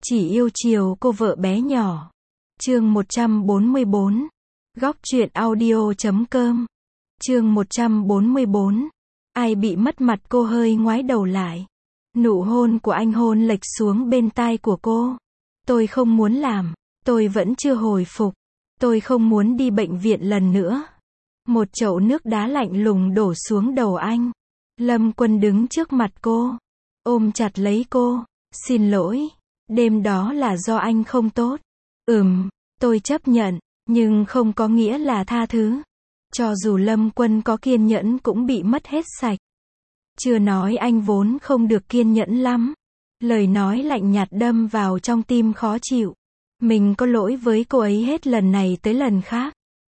Chỉ yêu chiều cô vợ bé nhỏ. Chương 144. Góc truyện audio.com. Chương 144. Ai bị mất mặt? Cô hơi ngoái đầu lại. Nụ hôn của anh hôn lệch xuống bên tai của cô. Tôi không muốn làm. Tôi vẫn chưa hồi phục. Tôi không muốn đi bệnh viện lần nữa. Một chậu nước đá lạnh lùng đổ xuống đầu anh. Lâm Quân đứng trước mặt cô, ôm chặt lấy cô. Xin lỗi, đêm đó là do anh không tốt. Tôi chấp nhận, nhưng không có nghĩa là tha thứ. Cho dù Lâm Quân có kiên nhẫn cũng bị mất hết sạch. Chưa nói anh vốn không được kiên nhẫn lắm. Lời nói lạnh nhạt đâm vào trong tim khó chịu. Mình có lỗi với cô ấy hết lần này tới lần khác.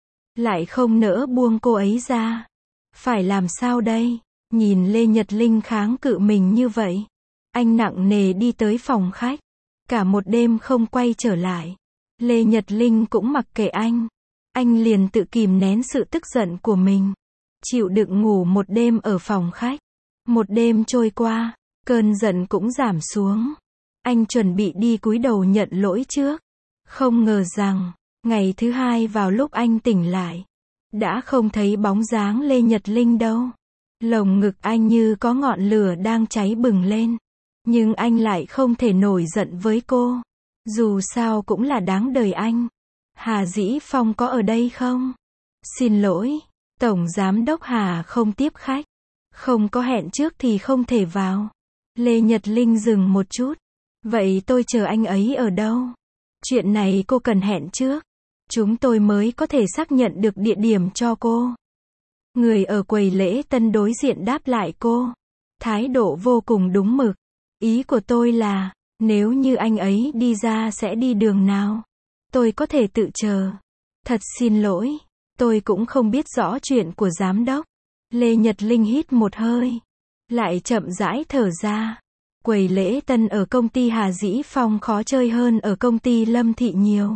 Lại không nỡ buông cô ấy ra. Phải làm sao đây? Nhìn Lê Nhật Linh kháng cự mình như vậy. Anh nặng nề đi tới phòng khách. Cả một đêm không quay trở lại. Lê Nhật Linh cũng mặc kệ anh. Anh liền tự kìm nén sự tức giận của mình. Chịu đựng ngủ một đêm ở phòng khách. Một đêm trôi qua, cơn giận cũng giảm xuống. Anh chuẩn bị đi cúi đầu nhận lỗi trước. Không ngờ rằng, ngày thứ hai vào lúc anh tỉnh lại, đã không thấy bóng dáng Lê Nhật Linh đâu. Lồng ngực anh như có ngọn lửa đang cháy bừng lên. Nhưng anh lại không thể nổi giận với cô. Dù sao cũng là đáng đời anh. Hà Dĩ Phong có ở đây không? Xin lỗi, Tổng Giám đốc Hà không tiếp khách. Không có hẹn trước thì không thể vào. Lê Nhật Linh dừng một chút. Vậy tôi chờ anh ấy ở đâu? Chuyện này cô cần hẹn trước. Chúng tôi mới có thể xác nhận được địa điểm cho cô. Người ở quầy lễ tân đối diện đáp lại cô. Thái độ vô cùng đúng mực. Ý của tôi là, nếu như anh ấy đi ra sẽ đi đường nào? Tôi có thể tự chờ. Thật xin lỗi, tôi cũng không biết rõ chuyện của giám đốc. Lê Nhật Linh hít một hơi. Lại chậm rãi thở ra. Quầy lễ tân ở công ty Hà Dĩ Phong khó chơi hơn ở công ty Lâm Thị nhiều.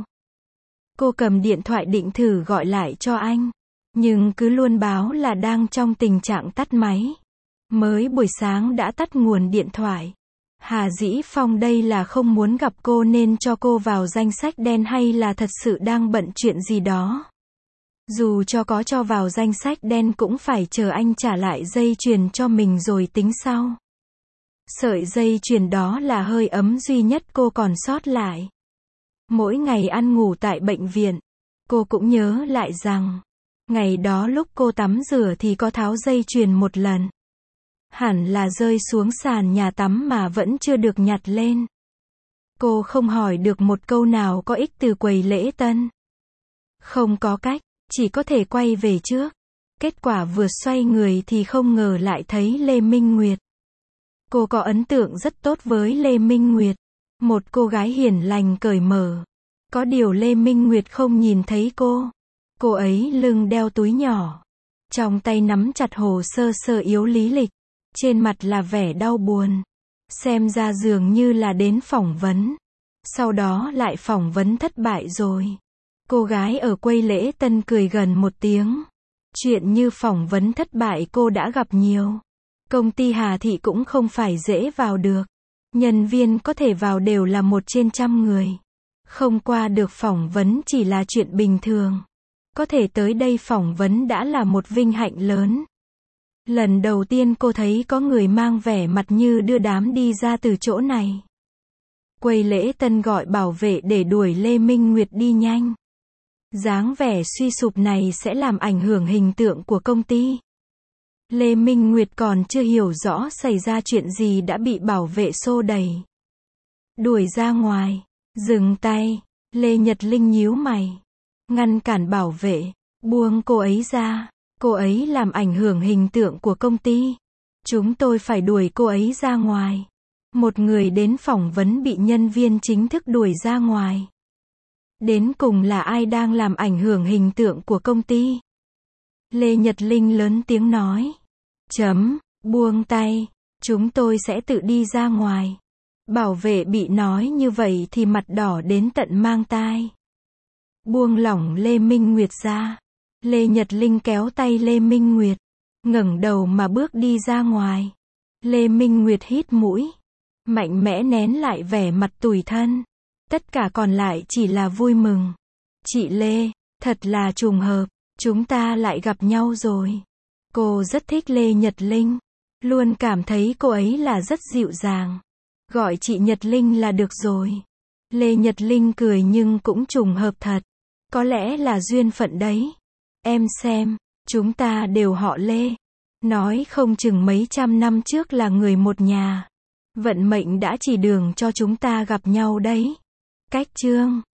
Cô cầm điện thoại định thử gọi lại cho anh. Nhưng cứ luôn báo là đang trong tình trạng tắt máy. Mới buổi sáng đã tắt nguồn điện thoại. Hà Dĩ Phong đây là không muốn gặp cô nên cho cô vào danh sách đen hay là thật sự đang bận chuyện gì đó. Dù có cho vào danh sách đen cũng phải chờ anh trả lại dây chuyền cho mình rồi tính sau. Sợi dây chuyền đó là hơi ấm duy nhất cô còn sót lại. Mỗi ngày ăn ngủ tại bệnh viện, cô cũng nhớ lại rằng, ngày đó lúc cô tắm rửa thì có tháo dây chuyền một lần. Hẳn là rơi xuống sàn nhà tắm mà vẫn chưa được nhặt lên. Cô không hỏi được một câu nào có ích từ quầy lễ tân. Không có cách, chỉ có thể quay về trước. Kết quả vừa xoay người thì không ngờ lại thấy Lê Minh Nguyệt. Cô có ấn tượng rất tốt với Lê Minh Nguyệt. Một cô gái hiền lành cởi mở. Có điều Lê Minh Nguyệt không nhìn thấy cô. Cô ấy lưng đeo túi nhỏ. Trong tay nắm chặt hồ sơ sơ yếu lý lịch. Trên mặt là vẻ đau buồn. Xem ra dường như là đến phỏng vấn. Sau đó lại phỏng vấn thất bại rồi. Cô gái ở quầy lễ tân cười gần một tiếng. Chuyện như phỏng vấn thất bại cô đã gặp nhiều. Công ty Hà Thị cũng không phải dễ vào được. Nhân viên có thể vào đều là 1/100 người. Không qua được phỏng vấn chỉ là chuyện bình thường. Có thể tới đây phỏng vấn đã là một vinh hạnh lớn. Lần đầu tiên cô thấy có người mang vẻ mặt như đưa đám đi ra từ chỗ này. Quầy lễ tân gọi bảo vệ để đuổi Lê Minh Nguyệt đi nhanh. Dáng vẻ suy sụp này sẽ làm ảnh hưởng hình tượng của công ty. Lê Minh Nguyệt còn chưa hiểu rõ xảy ra chuyện gì đã bị bảo vệ xô đẩy. Đuổi ra ngoài. Dừng tay. Lê Nhật Linh nhíu mày. Ngăn cản bảo vệ. Buông cô ấy ra. Cô ấy làm ảnh hưởng hình tượng của công ty. Chúng tôi phải đuổi cô ấy ra ngoài. Một người đến phỏng vấn bị nhân viên chính thức đuổi ra ngoài. Đến cùng là ai đang làm ảnh hưởng hình tượng của công ty? Lê Nhật Linh lớn tiếng nói. Buông tay. Chúng tôi sẽ tự đi ra ngoài. Bảo vệ bị nói như vậy thì mặt đỏ đến tận mang tai. Buông lỏng Lê Minh Nguyệt ra. Lê Nhật Linh kéo tay Lê Minh Nguyệt. Ngẩng đầu mà bước đi ra ngoài. Lê Minh Nguyệt hít mũi. mạnh mẽ nén lại vẻ mặt tủi thân. Tất cả còn lại chỉ là vui mừng. Chị Lê, thật là trùng hợp, chúng ta lại gặp nhau rồi. Cô rất thích Lê Nhật Linh. Luôn cảm thấy cô ấy là rất dịu dàng. Gọi chị Nhật Linh là được rồi. Lê Nhật Linh cười nhưng cũng trùng hợp thật. Có lẽ là duyên phận đấy. Em xem, chúng ta đều họ Lê. Nói không chừng mấy trăm năm trước là người một nhà. Vận mệnh đã chỉ đường cho chúng ta gặp nhau đấy. Cách chương